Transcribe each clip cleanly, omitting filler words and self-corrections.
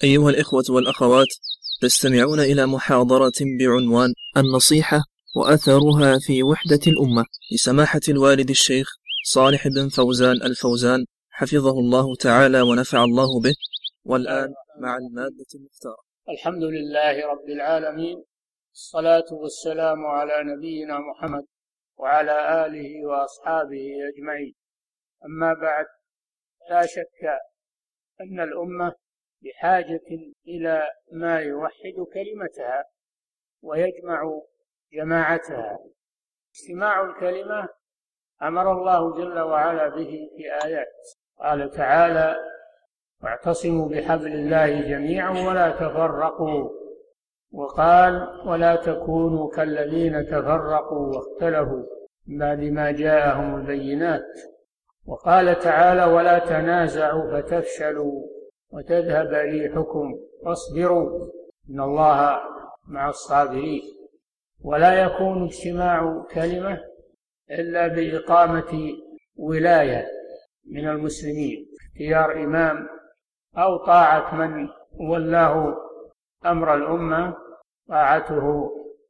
أيها الإخوة والأخوات، تستمعون إلى محاضرة بعنوان النصيحة وأثرها في وحدة الأمة لسماحة الوالد الشيخ صالح بن فوزان الفوزان حفظه الله تعالى ونفع الله به. والآن مع المادة المختارة. الحمد لله رب العالمين، الصلاة والسلام على نبينا محمد وعلى آله وأصحابه أجمعين. أما بعد، لا شك أن الأمة بحاجة إلى ما يوحد كلمتها ويجمع جماعتها. اجتماع الكلمة أمر الله جل وعلا به في آيات، قال تعالى: واعتصموا بحبل الله جميعا ولا تفرقوا، وقال: ولا تكونوا كالذين تفرقوا واختلفوا من بعد ما جاءهم البينات، وقال تعالى: ولا تنازعوا فتفشلوا وتذهب ريحكم واصبروا إن الله مع الصابرين. ولا يكون اجتماع كلمة إلا بإقامة ولاية من المسلمين، اختيار إمام أو طاعة من ولاه أمر الأمة طاعته.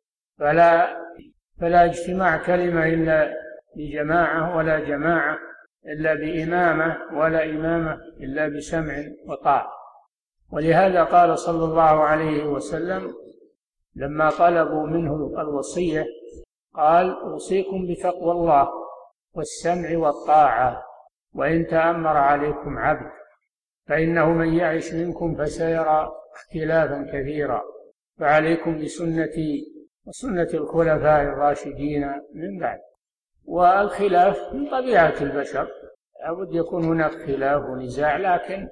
فلا اجتماع كلمة إلا بجماعة، ولا جماعة إلا بإمامة، ولا إمامة إلا بسمع وطاعة. ولهذا قال صلى الله عليه وسلم لما طلبوا منه الوصية، قال: أوصيكم بتقوى الله والسمع والطاعة وإن تأمر عليكم عبد، فإنه من يعش منكم فسيرى اختلافا كثيرا، فعليكم بسنتي وسنة الخلفاء الراشدين من بعد. والخلاف من طبيعة البشر، لابد يكون هناك خلاف ونزاع، لكن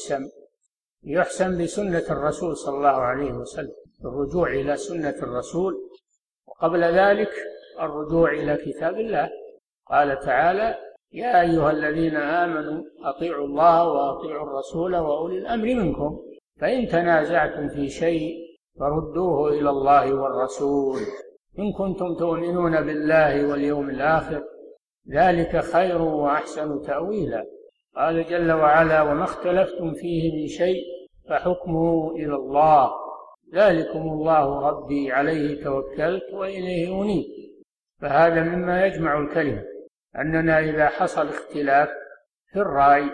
يحسن بسنة الرسول صلى الله عليه وسلم، الرجوع إلى سنة الرسول، وقبل ذلك الرجوع إلى كتاب الله. قال تعالى: يا أيها الذين آمنوا أطيعوا الله وأطيعوا الرسول وأولي الأمر منكم، فإن تنازعتم في شيء فردوه إلى الله والرسول إن كنتم تؤمنون بالله واليوم الآخر، ذلك خير وأحسن تأويلا. قال جل وعلا: وما اختلفتم فيه من شيء فحكمه إلى الله، ذلكم الله ربي عليه توكلت وإليه أنيب. فهذا مما يجمع الكلمة، أننا إذا حصل اختلاف في الرأي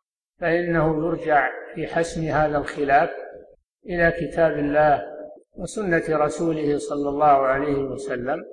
فإنه يرجع في حسم هذا الخلاف إلى كتاب الله وسنة رسوله صلى الله عليه وسلم،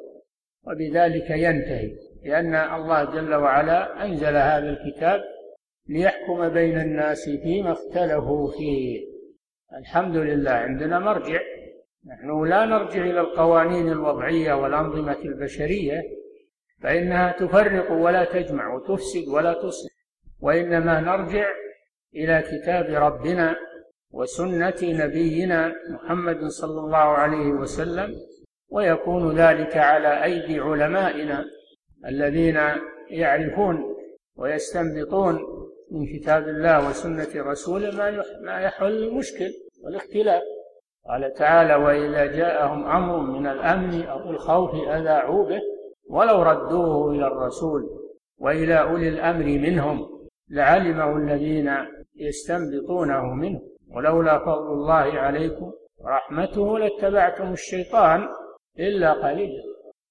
وبذلك ينتهي، لأن الله جل وعلا أنزل هذا الكتاب ليحكم بين الناس فيما اختلفوا فيه. الحمد لله عندنا مرجع، نحن لا نرجع إلى القوانين الوضعية والأنظمة البشرية فإنها تفرق ولا تجمع وتفسد ولا تصلح، وإنما نرجع إلى كتاب ربنا وسنة نبينا محمد صلى الله عليه وسلم، ويكون ذلك على أيدي علمائنا الذين يعرفون ويستنبطون من كتاب الله وسنة رسوله ما يحل المشكل والاختلاف. قال تعالى: وإذا جاءهم أمر من الأمن أو الخوف أذاعوا به ولو ردوه إلى الرسول وإلى أولي الأمر منهم لعلمه الذين يستنبطونه منه ولولا فضل الله عليكم ورحمته لاتبعتم الشيطان إلا قليلا.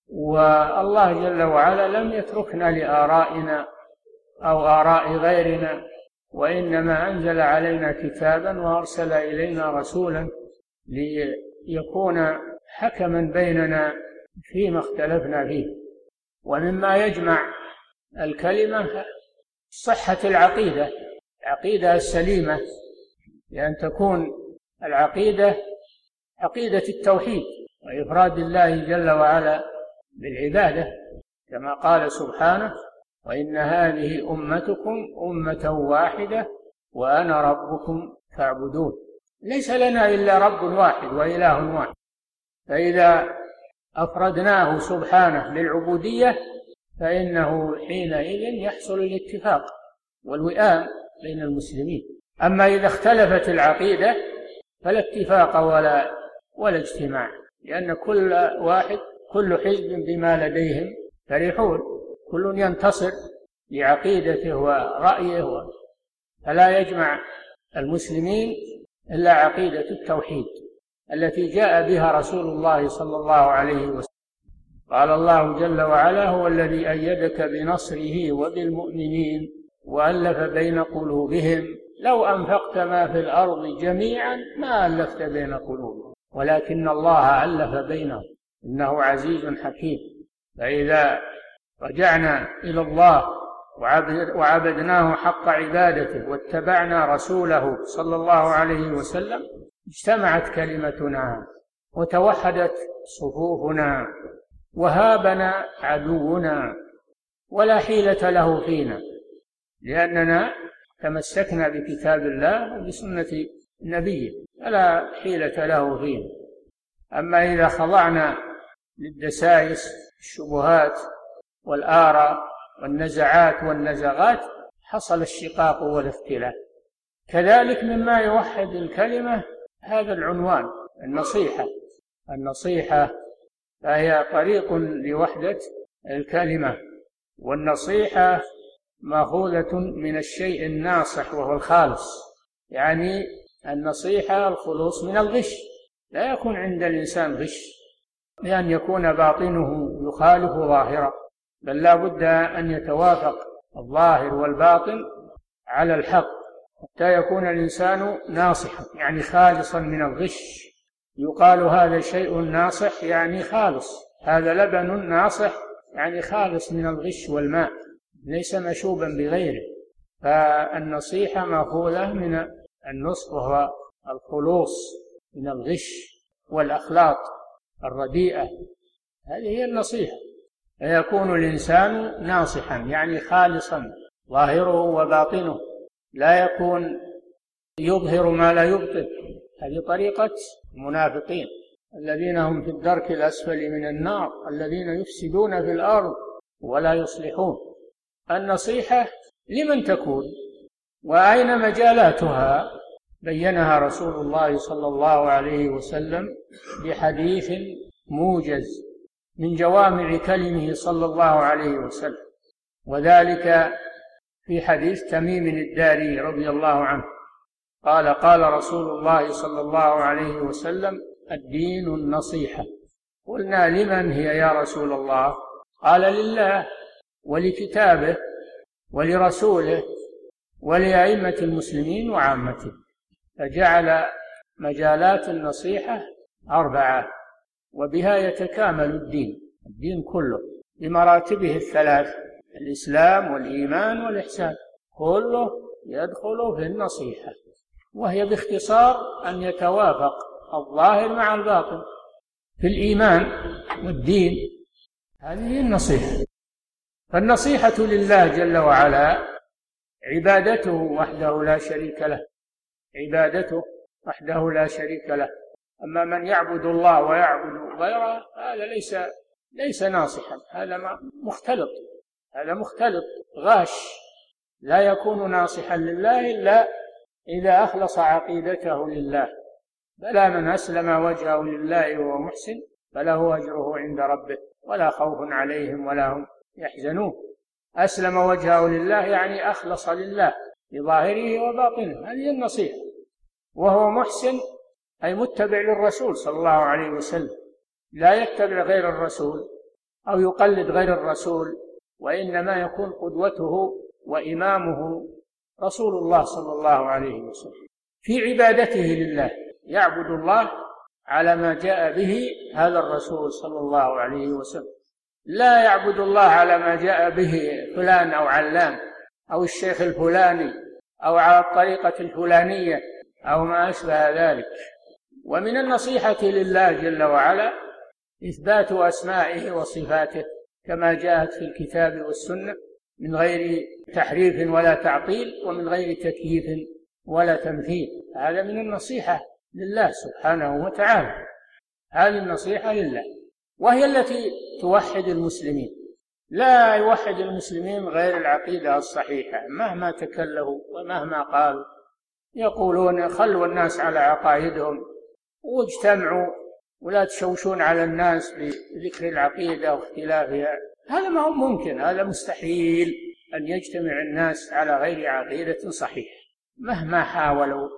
والله جل وعلا لم يتركنا لآرائنا أو آراء غيرنا، وإنما أنزل علينا كتابا وأرسل إلينا رسولا ليكون حكما بيننا فيما اختلفنا فيه. ومما يجمع الكلمة صحة العقيدة السليمة، لأن تكون العقيدة عقيدة التوحيد وإفراد الله جل وعلا بالعبادة، كما قال سبحانه: وإن هذه أمتكم أمة واحدة وأنا ربكم فاعبدون. ليس لنا إلا رب واحد وإله واحد، فإذا أفردناه سبحانه بالعبودية فإنه حينئذ يحصل الاتفاق والوئام بين المسلمين. أما إذا اختلفت العقيدة فلا اتفاق ولا اجتماع، لأن كل حزب بما لديهم فرحون، كل ينتصر لعقيدته ورأيه، فلا يجمع المسلمين إلا عقيدة التوحيد التي جاء بها رسول الله صلى الله عليه وسلم. قال الله جل وعلا: هو الذي أيدك بنصره وبالمؤمنين وألف بين قلوبهم لو أنفقت ما في الأرض جميعا ما ألفت بين قلوبهم ولكن الله ألف بينهم إنه عزيز حكيم. فإذا رجعنا إلى الله وعبدناه حق عبادته واتبعنا رسوله صلى الله عليه وسلم اجتمعت كلمتنا وتوحدت صفوفنا وهابنا عدونا ولا حيلة له فينا، لأننا تمسكنا بكتاب الله وبسنة نبيه فلا حيلة له فينا. أما إذا خضعنا للدسائس الشبهات والآراء والنزعات والنزغات حصل الشقاق والاختلاف. كذلك مما يوحد الكلمة هذا العنوان النصيحة فهي طريق لوحدة الكلمة، والنصيحة مأخوذة من الشيء الناصح وهو الخالص، يعني النصيحة الخلوص من الغش. لا يكون عند الإنسان غش بأن يكون باطنه يخالف ظاهره، بل لا بد أن يتوافق الظاهر والباطن على الحق حتى يكون الإنسان ناصحا يعني خالصا من الغش. يقال هذا شيء ناصح يعني خالص، هذا لبن ناصح يعني خالص من الغش والماء ليس مشوبا بغيره. فالنصيحة مأخوذة من النصح وهو الخلوص من الغش والأخلاق الرديئة، هذه هي النصيحة. فيكون الإنسان ناصحا يعني خالصا ظاهره وباطنه، لا يكون يظهر ما لا يبطن. هذه طريقة المنافقين الذين هم في الدرك الأسفل من النار الذين يفسدون في الأرض ولا يصلحون. النصيحة لمن تكون وأين مجالاتها بينها رسول الله صلى الله عليه وسلم بحديث موجز من جوامع كلمه صلى الله عليه وسلم، وذلك في حديث تميم الداري رضي الله عنه قال: قال رسول الله صلى الله عليه وسلم: الدين النصيحة. قلنا: لمن هي يا رسول الله؟ قال: لله ولكتابه ولرسوله ولأئمة المسلمين وعامته. فجعل مجالات النصيحة 4 وبها يتكامل الدين كله بمراتبه 3: الإسلام والإيمان والإحسان، كله يدخل في النصيحة، وهي باختصار أن يتوافق الظاهر مع الباطن في الإيمان والدين. هذه النصيحة. فالنصيحة لله جل وعلا عبادته وحده لا شريك له، عبادته وحده لا شريك له. أما من يعبد الله ويعبد غيره هذا ليس ناصحا، هذا مختلط، هذا مختلط غاش، لا يكون ناصحا لله إلا إذا أخلص عقيدته لله. بلى من أسلم وجهه لله وهو محسن فله أجره عند ربه ولا خوف عليهم ولا هم يحزنون. أسلم وجهه لله يعني أخلص لله بظاهره وباطنه، هذه النصيحة. وهو محسن أي متبع للرسول صلى الله عليه وسلم، لا يتبع غير الرسول أو يقلد غير الرسول، وإنما يكون قدوته وإمامه رسول الله صلى الله عليه وسلم في عبادته لله، يعبد الله على ما جاء به هذا الرسول صلى الله عليه وسلم، لا يعبد الله على ما جاء به فلان أو علان أو الشيخ الفلاني أو على الطريقة الفلانية أو ما أشبه ذلك. ومن النصيحة لله جل وعلا إثبات أسمائه وصفاته كما جاءت في الكتاب والسنة من غير تحريف ولا تعطيل ومن غير تكييف ولا تمثيل. هذا من النصيحة لله سبحانه وتعالى، هذه النصيحة لله، وهي التي توحد المسلمين. لا يوحد المسلمين غير العقيدة الصحيحة مهما تكلفوا ومهما قالوا. يقولون خلوا الناس على عقائدهم واجتمعوا ولا تشوشون على الناس بذكر العقيدة واختلافها، هذا ما هو ممكن، هذا مستحيل أن يجتمع الناس على غير عقيدة صحيحة مهما حاولوا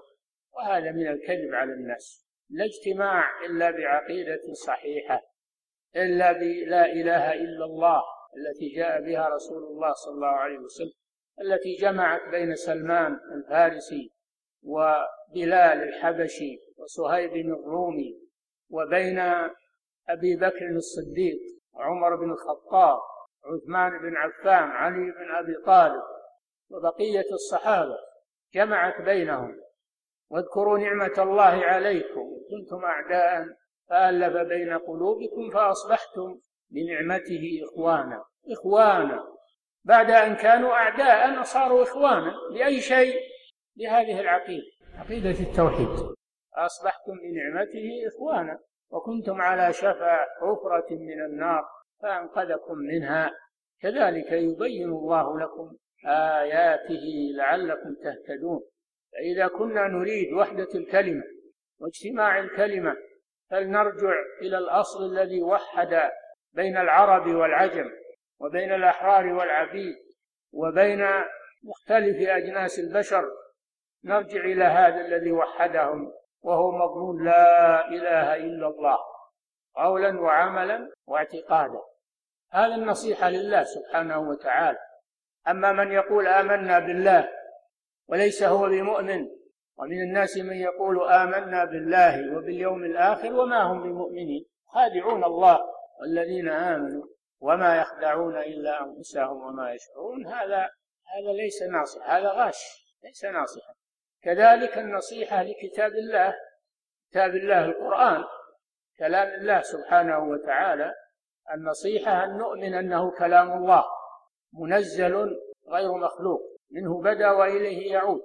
وهذا من الكذب على الناس. لا اجتماع إلا بعقيدة صحيحة، إلا بلا إله إلا الله التي جاء بها رسول الله صلى الله عليه وسلم، التي جمعت بين سلمان الفارسي وبلال الحبشي وصهيب الرومي، وبين أبي بكر الصديق وعمر بن الخطاب عثمان بن عفان علي بن أبي طالب وبقية الصحابة، جمعت بينهم. واذكروا نعمة الله عليكم كنتم أعداء فألف بين قلوبكم فأصبحتم بنعمته إخوانا بعد أن كانوا أعداء صاروا إخوانا. لأي شيء؟ لهذه العقيدة، عقيدة التوحيد. أصبحتم بنعمته إخوانا وكنتم على شفا حفرة من النار فأنقذكم منها. كذلك يبين الله لكم آياته لعلكم تهتدون. فإذا كنا نريد وحدة الكلمة واجتماع الكلمة فلنرجع إلى الأصل الذي وحد بين العرب والعجم وبين الأحرار والعبيد وبين مختلف أجناس البشر. نرجع إلى هذا الذي وحدهم، وهو مضمون لا إله إلا الله قولا وعملا واعتقادا. هذا النصيحة لله سبحانه وتعالى. أما من يقول آمنا بالله وليس هو بمؤمن، ومن الناس من يقول آمنا بالله وباليوم الآخر وما هم بمؤمنين، خادعون الله والذين آمنوا وما يخدعون إلا أنفسهم وما يشعرون. هذا ليس ناصح، هذا غاش، ليس ناصحا. كذلك النصيحة لكتاب الله، كتاب الله القرآن كلام الله سبحانه وتعالى. النصيحة أن نؤمن أنه كلام الله منزل غير مخلوق، منه بدأ وإليه يعود،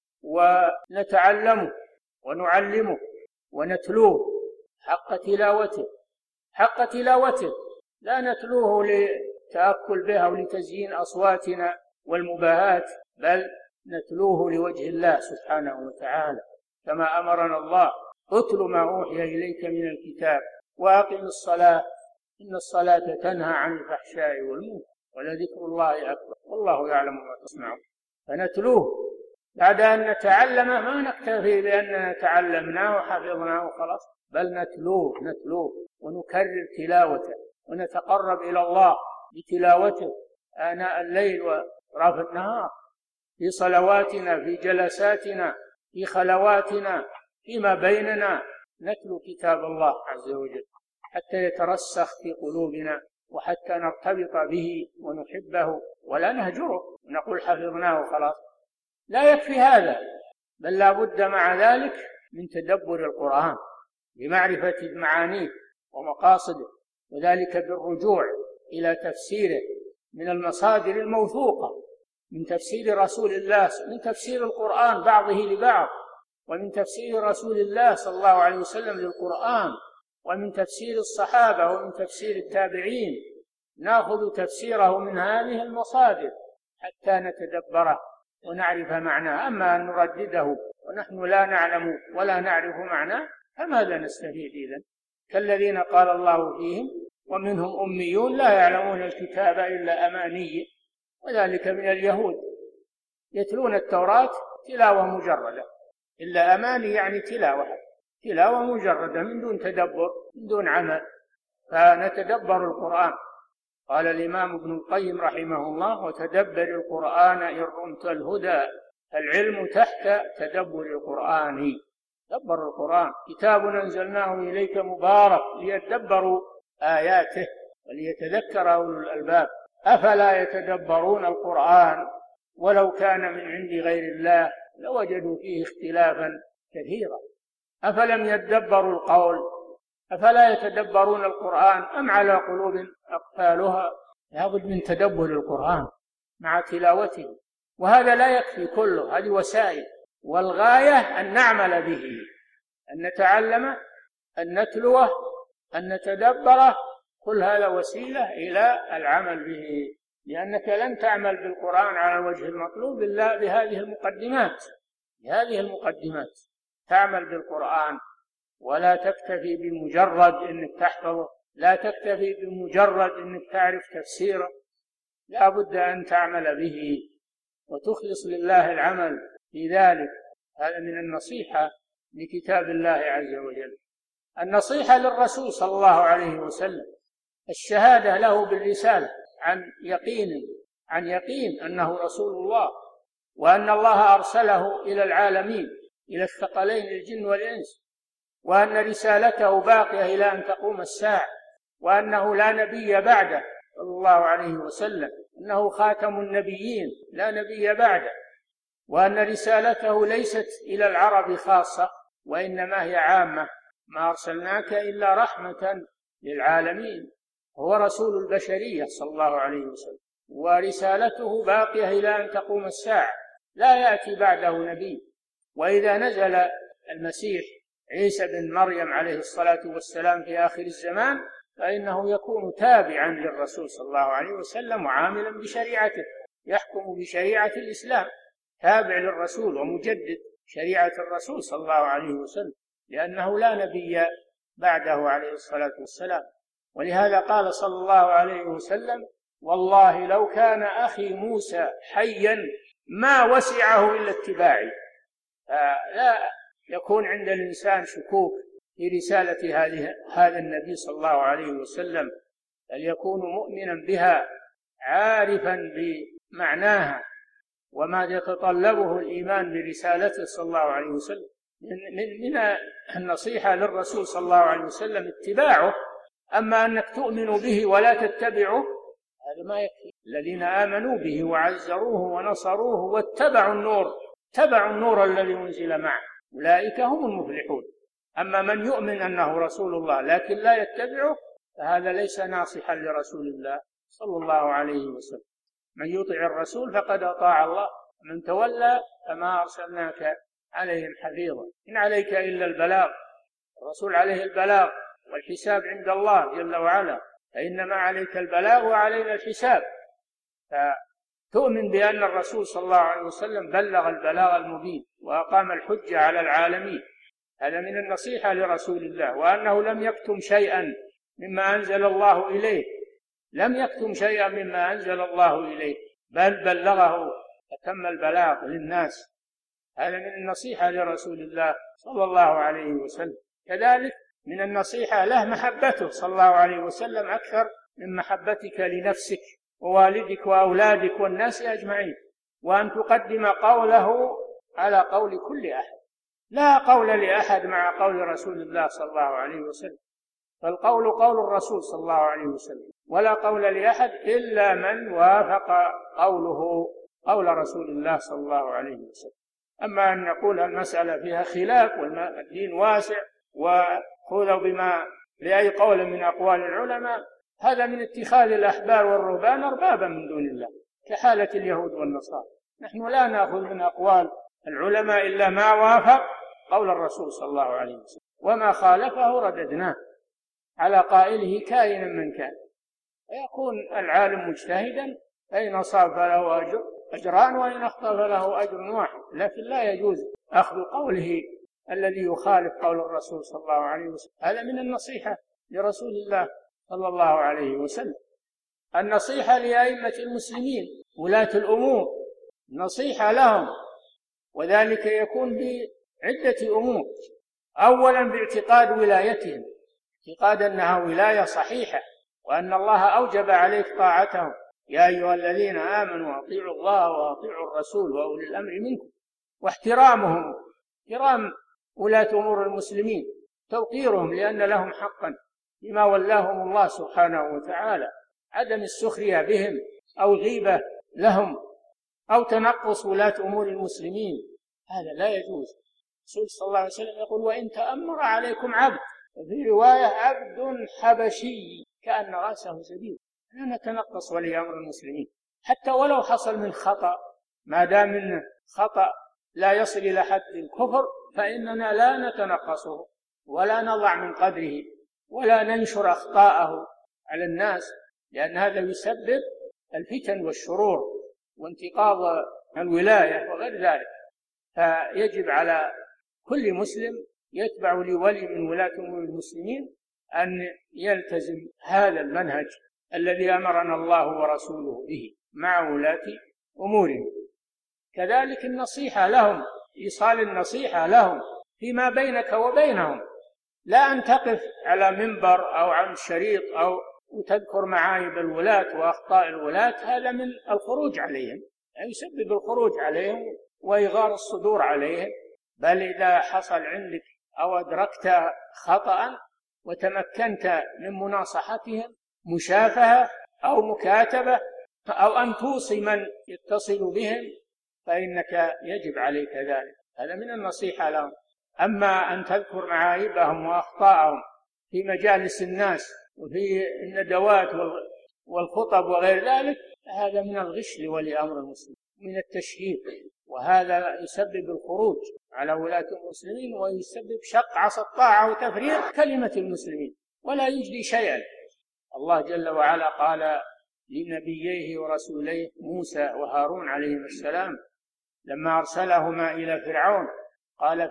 ونتعلمه ونعلمه ونتلوه حق تلاوته، لا نتلوه لتأكل به أو لتزيين أصواتنا والمباهات، بل نتلوه لوجه الله سبحانه وتعالى كما أمرنا الله: اتل ما أوحي إليك من الكتاب وأقم الصلاة إن الصلاة تنهى عن الفحشاء والمنكر ولذكر الله أكبر والله يعلم ما تصنعون. فنتلوه بعد أن نتعلمه، ما نكتفي بأننا تعلمناه وحفظناه وخلاص، بل نتلوه ونكرر تلاوته ونتقرب إلى الله بتلاوته آناء الليل وأطراف النهار، في صلواتنا، في جلساتنا، في خلواتنا، فيما بيننا نتلو كتاب الله عز وجل حتى يترسخ في قلوبنا وحتى نرتبط به ونحبه ولا نهجره ونقول حفظناه خلاص. لا يكفي هذا، بل لا بد مع ذلك من تدبر القرآن بمعرفة معانيه ومقاصده، وذلك بالرجوع إلى تفسيره من المصادر الموثوقة، من تفسير رسول الله، من تفسير القرآن بعضه لبعض، ومن تفسير رسول الله صلى الله عليه وسلم للقرآن، ومن تفسير الصحابة، ومن تفسير التابعين. نأخذ تفسيره من هذه المصادر حتى نتدبره ونعرف معناه. أما أن نردده ونحن لا نعلم ولا نعرف معناه فماذا نستفيد إذن؟ كالذين قال الله فيهم: ومنهم أميون لا يعلمون الكتاب إلا أماني، وذلك من اليهود يتلون التوراة تلاوة مجردة، إلا أماني يعني تلاوة مجردة من دون تدبر، من دون عمل. فنتدبر القرآن. قال الإمام ابن القيم رحمه الله: وتدبر القرآن إن رمت الهدى، فالعلم تحت تدبر القرآن. دبر القرآن كتاب أنزلناه إليك مبارك ليتدبروا آياته وليتذكر أولو الألباب. أفلا يتدبرون القرآن ولو كان من عند غير الله لوجدوا فيه اختلافا كثيرا. أفلم يدبروا القول أفلا يتدبرون القرآن أم على قلوب أقفالها. لابد من تدبر القرآن مع تلاوته، وهذا لا يكفي كله، هذه وسائل، والغاية أن نعمل به، أن نتعلمه، أن نتلوه، أن نتدبره. كل هذا وسيلة إلى العمل به، لأنك لن تعمل بالقرآن على الوجه المطلوب إلا بهذه المقدمات. تعمل بالقرآن ولا تكتفي بمجرد أنك تحفظه، لا تكتفي بمجرد أنك تعرف تفسيره، لا بد أن تعمل به وتخلص لله العمل في ذلك هذا من النصيحة لكتاب الله عز وجل. النصيحة للرسول صلى الله عليه وسلم، الشهادة له بالرسالة عن يقين أنه رسول الله، وأن الله أرسله إلى العالمين، إلى الثقلين الجن والإنس، وأن رسالته باقية إلى أن تقوم الساعة، وأنه لا نبي بعده صلى الله عليه وسلم، أنه خاتم النبيين لا نبي بعده، وأن رسالته ليست إلى العرب خاصة وإنما هي عامة، ما أرسلناك إلا رحمة للعالمين، هو رسول البشرية صلى الله عليه وسلم، ورسالته باقية إلى أن تقوم الساعة، لا يأتي بعده نبي. وإذا نزل المسيح عيسى بن مريم عليه الصلاة والسلام في آخر الزمان فإنه يكون تابعا للرسول صلى الله عليه وسلم وعاملا بشريعته، يحكم بشريعة الإسلام، تابع للرسول ومجدد شريعة الرسول صلى الله عليه وسلم، لأنه لا نبي بعده عليه الصلاة والسلام. ولهذا قال صلى الله عليه وسلم: والله لو كان أخي موسى حيا ما وسعه إلا اتباعي. لا يكون عند الإنسان شكوك في رسالة هذا النبي صلى الله عليه وسلم، بل يكون مؤمنا بها عارفا بمعناها وما يتطلبه الإيمان برسالته صلى الله عليه وسلم. من النصيحة للرسول صلى الله عليه وسلم اتباعه، أما أنك تؤمن به ولا تتبعه هذا ما يكفي. الذين آمنوا به وعزروه ونصروه واتبعوا النور الذي أنزل معه أولئك هم المفلحون. أما من يؤمن أنه رسول الله لكن لا يتبعه فهذا ليس ناصحا لرسول الله صلى الله عليه وسلم. من يطع الرسول فقد أطاع الله، ومن تولى فما أرسلناك عليهم حفيظا، إن عليك إلا البلاغ. الرسول عليه البلاغ والحساب عند الله جل وعلا، فإنما عليك البلاغ وعلينا الحساب. فتؤمن بأن الرسول صلى الله عليه وسلم بلغ البلاغ المبين وأقام الحجة على العالمين، هذا من النصيحة لرسول الله. وأنه لم يكتم شيئا مما أنزل الله إليه، لم يكتم شيئا مما أنزل الله إليه، بل بلغه أتم البلاغ للناس، هذا من النصيحة لرسول الله صلى الله عليه وسلم. كذلك من النصيحة له محبته صلى الله عليه وسلم أكثر من محبتك لنفسك ووالدك وأولادك والناس أجمعين، وأن تقدم قوله على قول كل أحد، لا قول لأحد مع قول رسول الله صلى الله عليه وسلم، فالقول قول الرسول صلى الله عليه وسلم، ولا قول لأحد إلا من وافق قوله قول رسول الله صلى الله عليه وسلم. أما أن نقول المسألة فيها خلاف والدين واسع وخذوا بأي قول من أقوال العلماء، هذا من اتخاذ الأحبار والرهبان أربابا من دون الله كحالة اليهود والنصارى. نحن لا نأخذ من أقوال العلماء إلا ما وافق قول الرسول صلى الله عليه وسلم، وما خالفه رددناه على قائله كائنا من كان. فيكون العالم مجتهدا، فإن أصاب فله أجران وإن أخطأ فله أجر واحد، لكن لا يجوز أخذ قوله الذي يخالف قول الرسول صلى الله عليه وسلم. هذا من النصيحة لرسول الله صلى الله عليه وسلم. النصيحة لأئمة المسلمين ولاة الأمور، نصيحة لهم، وذلك يكون بعدة أمور. أولا باعتقاد ولايتهم، اعتقاد أنها ولاية صحيحة وأن الله أوجب عليك طاعتهم، يا أيها الذين آمنوا أطيعوا الله وأطيعوا الرسول وأولي الأمر منكم، واحترامهم، احترام ولاة أمور المسلمين، توقيرهم لأن لهم حقا بما ولاهم الله سبحانه وتعالى، عدم السخرية بهم أو غيبة لهم أو تنقص ولاة أمور المسلمين، هذا لا يجوز. الرسول صلى الله عليه وسلم يقول: وإن تأمر عليكم عبد، وفي رواية عبد حبشي كأن رأسه زبيب، لا نتنقص ولي أمر المسلمين حتى ولو حصل من خطأ، ما دام من خطأ لا يصل إلى حد الكفر فإننا لا نتنقصه ولا نضع من قدره ولا ننشر أخطاءه على الناس، لأن هذا يسبب الفتن والشرور وانتقاض الولاية وغير ذلك. فيجب على كل مسلم يتبع لولي من ولاة أمور المسلمين أن يلتزم هذا المنهج الذي أمرنا الله ورسوله به مع ولاة أمورهم. كذلك النصيحة لهم إيصال النصيحة لهم فيما بينك وبينهم، لا أن تقف على منبر أو عن شريط أو وتذكر معايب الولاة وأخطاء الولاة. هذا من الخروج عليهم، يعني يسبب الخروج عليهم وإغار الصدور عليهم. بل إذا حصل عندك أو أدركت خطأ وتمكنت من مناصحتهم مشافهة أو مكاتبة أو أن توصي من يتصل بهم، فإنك يجب عليك ذلك. هذا من النصيحة لهم. أما أن تذكر معايبهم وأخطاءهم في مجالس الناس وفي الندوات والخطب وغير ذلك، هذا من الغش لولي أمر المسلم، من التشهير، وهذا يسبب الخروج على ولاة المسلمين ويسبب شق عصا الطاعة وتفريق كلمة المسلمين ولا يجدي شيئا. الله جل وعلا قال لنبييه ورسوليه موسى وهارون عليهم السلام لما أرسلهما إلى فرعون قال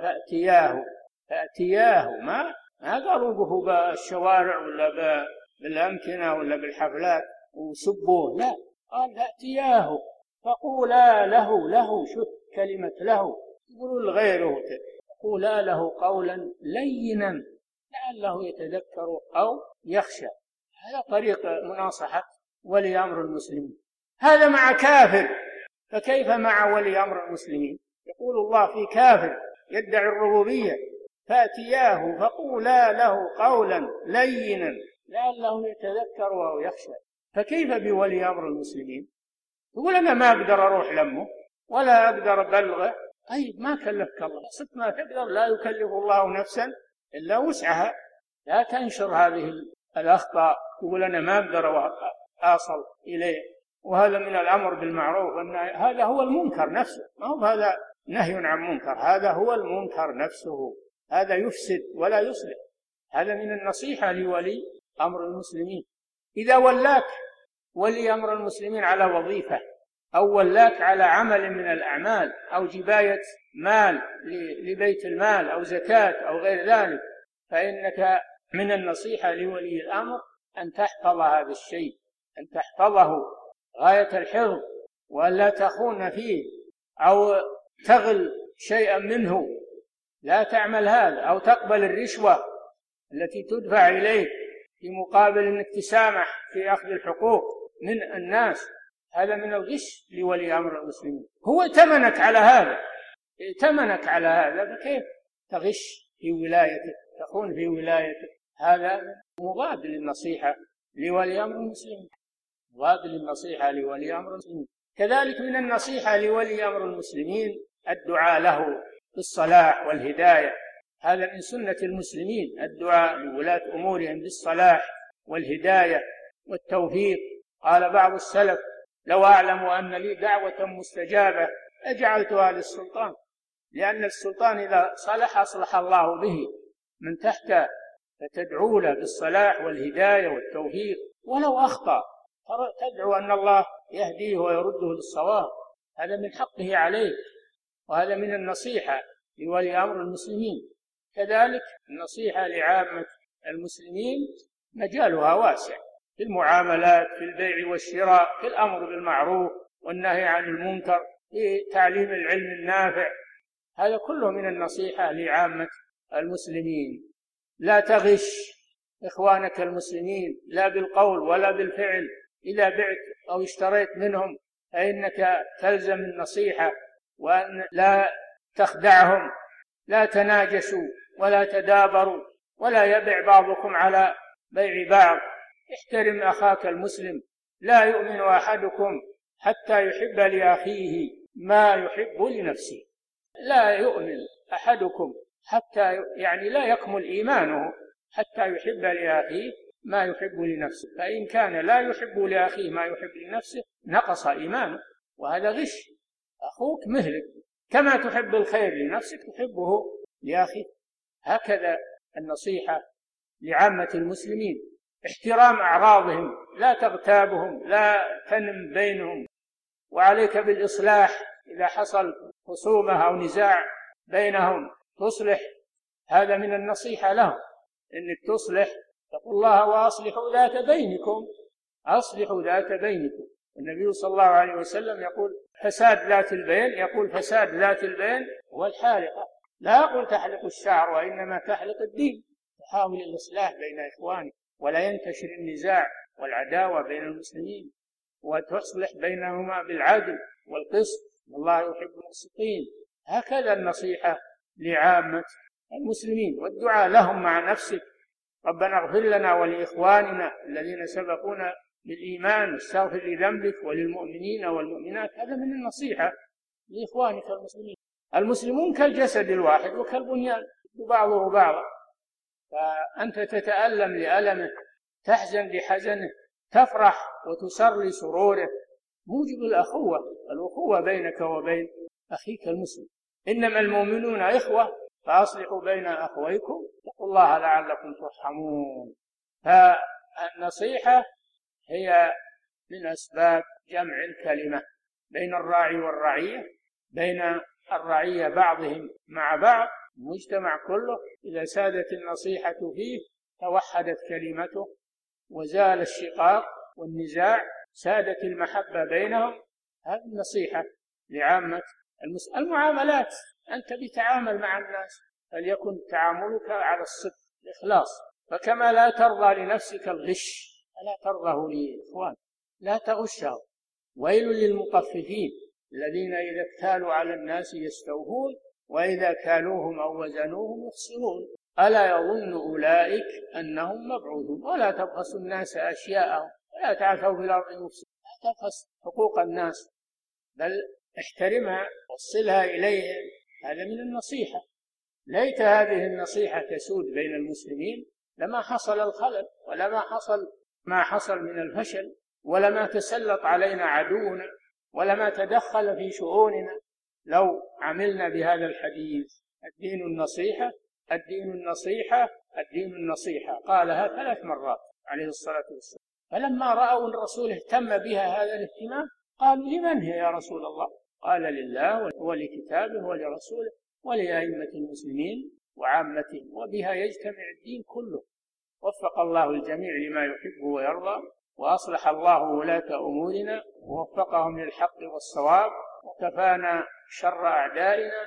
فأتياه ما قالوا به بالشوارع ولا بالأمكنة ولا بالحفلات وسبوه، لا، قال فأتياه فقولا له شوف كلمة له، يقولوا لغيره قولا له قولا لينا لعله يتذكر أو يخشى. هذا طريق مناصحة ولي أمر المسلمين. هذا مع كافر، فكيف مع ولي أمر المسلمين؟ يقول الله في كافر يدعي الربوبية فأتياه فقولا له قولا لينا لعله يتذكر أو يخشى، فكيف بولي أمر المسلمين؟ يقول أنا ما أقدر أروح لمه ولا أقدر أبلغه. طيب ما كلفك الله، صدق ما تقدر، لا يكلف الله نفسا إلا وسعها. لا تنشر هذه الأخطاء تقول أنا ما أقدر أصل إليه. وهذا من الأمر بالمعروف، أن هذا هو المنكر نفسه، ما هو هذا نهي عن منكر، هذا هو المنكر نفسه، هذا يفسد ولا يصلح. هذا من النصيحة لولي أمر المسلمين. إذا ولاك ولي أمر المسلمين على وظيفة أو ولاك على عمل من الأعمال أو جباية مال لبيت المال أو زكاة أو غير ذلك، فإنك من النصيحة لولي الأمر أن تحفظ هذا الشيء، أن تحفظه غاية الحفظ، ولا تخون فيه أو تغل شيئا منه. لا تعمل هذا، أو تقبل الرشوة التي تدفع إليك في مقابل أنك تسامح في أخذ الحقوق من الناس. هذا من الغش لولي أمر المسلمين. هو ائتمنك على هذا، فكيف تغش في ولايته، تخون في ولايته؟ هذا مضاد للنصيحة لولي أمر المسلمين، مضاد للنصيحة لولي أمر المسلمين. كذلك من النصيحة لولي أمر المسلمين الدعاء له بالصلاح والهداية. هذا من سنة المسلمين، الدعاء لولاة أمورهم بالصلاح والهداية والتوفيق. قال بعض السلف لو أعلم أن لي دعوة مستجابة أجعلتها للسلطان، لأن السلطان إذا صلح أصلح الله به من تحته، فتدعو له بالصلاح والهداية والتوفيق. ولو أخطأ تدعو أن الله يهديه ويرده للصواب، هذا من حقه عليك، وهذا من النصيحة لولي أمر المسلمين. كذلك النصيحة لعامة المسلمين مجالها واسع، في المعاملات، في البيع والشراء، في الأمر بالمعروف والنهي عن المنكر، في تعليم العلم النافع. هذا كله من النصيحة لعامة المسلمين. لا تغش إخوانك المسلمين لا بالقول ولا بالفعل. إذا بعت أو اشتريت منهم فإنك تلزم النصيحة، وأن لا تخدعهم، لا تناجشوا ولا تدابروا، ولا يبع بعضكم على بيع بعض. احترم أخاك المسلم. لا يؤمن أحدكم حتى يحب لأخيه ما يحب لنفسه. لا يؤمن أحدكم حتى لا يكمل إيمانه حتى يحب لأخيه ما يحب لنفسه، فإن كان لا يحب لأخيه ما يحب لنفسه نقص إيمانه، وهذا غش. أخوك مثلك، كما تحب الخير لنفسك تحبه لأخيك. هكذا النصيحة لعامة المسلمين. احترام أعراضهم، لا تغتابهم، لا تنم بينهم، وعليك بالإصلاح إذا حصل خصومة أو نزاع بينهم تصلح. هذا من النصيحة لهم، إنك تصلح. اتقوا الله وأصلحوا ذات بينكم، أصلحوا ذات بينكم. النبي صلى الله عليه وسلم يقول فساد ذات البين، يقول فساد ذات البين هو الحالقة، لا أقول تحلق الشعر وإنما تحلق الدين، تحاول الإصلاح بين إخوانك ولا ينتشر النزاع والعداوة بين المسلمين، وتصلح بينهما بالعدل والقسط، والله يحب المقسطين. هكذا النصيحة لعامة المسلمين، والدعاء لهم مع نفسك، ربنا اغفر لنا ولإخواننا الذين سبقونا بالإيمان واستغفر لذنبك وللمؤمنين والمؤمنات. هذا من النصيحة لإخوانك المسلمين. المسلمون كالجسد الواحد وكالبنيان بعضه بعضا، فأنت تتألم لألمه، تحزن لحزنه، تفرح وتسر لسروره، موجب الأخوة بينك وبين أخيك المسلم. إنما المؤمنون إخوة فأصلحوا بين أخويكم واتقوا الله لعلكم ترحمون. فالنصيحة هي من أسباب جمع الكلمة بين الراعي والرعية، بين الرعية بعضهم مع بعض، المجتمع كله إذا سادت النصيحة فيه توحدت كلمته وزال الشقاق والنزاع، سادت المحبة بينهم. هذه النصيحة لعامة المعاملات. أنت بتعامل مع الناس فليكن تعاملك على الصدق الإخلاص، فكما لا ترضى لنفسك الغش فلا ترضه لإخوانك، لا تغشه. ويل للمطففين الذين إذا اكتالوا على الناس يستوفون وإذا كالوهم أو وزنوهم يخسرون. ألا يظن أولئك أنهم مبعوثون. ولا تبخسوا الناس أشياءهم ولا تعثوا في الأرض مفسدين. لا تبخس حقوق الناس بل احترمها وصلها إليهم. هذا من النصيحة. ليت هذه النصيحة تسود بين المسلمين لما حصل الخلل، ولما ما حصل من الفشل، ولما تسلط علينا عدونا، ولما تدخل في شؤوننا. لو عملنا بهذا الحديث الدين النصيحة الدين النصيحة الدين النصيحة، قالها 3 مرات عليه الصلاة والسلام. فلما رأوا الرسول اهتم بها هذا الاهتمام قالوا لمن هي يا رسول الله؟ قال لله ولكتابه ولرسوله ولأئمة المسلمين وعامتهم، وبها يجتمع الدين كله. وفق الله الجميع لما يحب ويرضى، وأصلح الله ولاة أمورنا ووفقهم للحق والصواب، وكفانا شر أعدائنا.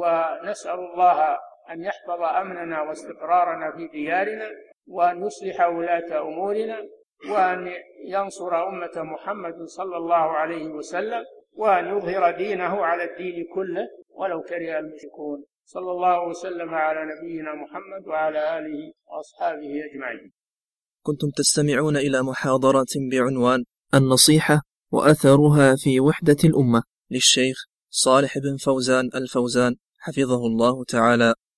ونسأل الله أن يحفظ أمننا واستقرارنا في ديارنا، وأن يصلح ولاة أمورنا، وأن ينصر أمة محمد صلى الله عليه وسلم، وأن يظهر دينه على الدين كله ولو كره المشركون. صلى الله وسلم على نبينا محمد وعلى آله وأصحابه أجمعين. كنتم تستمعون إلى محاضرة بعنوان النصيحة وأثرها في وحدة الأمة للشيخ صالح بن فوزان الفوزان حفظه الله تعالى.